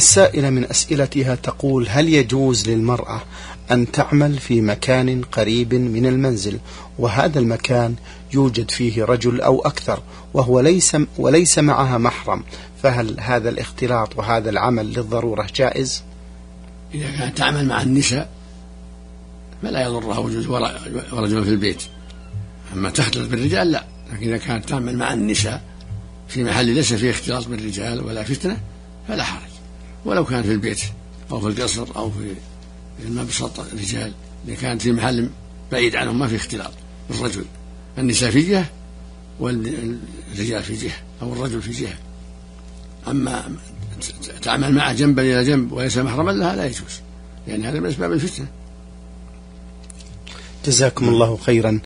السائلة من أسئلتها تقول: هل يجوز للمرأة أن تعمل في مكان قريب من المنزل وهذا المكان يوجد فيه رجل أو أكثر وهو وليس معها محرم، فهل هذا الاختلاط وهذا العمل للضرورة جائز؟ إذا كانت تعمل مع النساء فلا يضرها وجود ورجل في البيت، أما تختلط بالرجال لا. لكن إذا كانت تعمل مع النساء في محل ليس فيه اختلاط بالرجال ولا فتنة فلا حرج، ولو كان في البيت أو في القصر أو في المبسط الرجال، إذا كانت في محل بعيد عنهم ما في اختلاط بالرجل، النساء في جهة والرجال في جهة أو الرجل في جهة. أما تعمل معه جنبا إلى جنب وليس محرما لها لا يجوز، لأن هذا من أسباب الفتنة. جزاكم الله خيرا.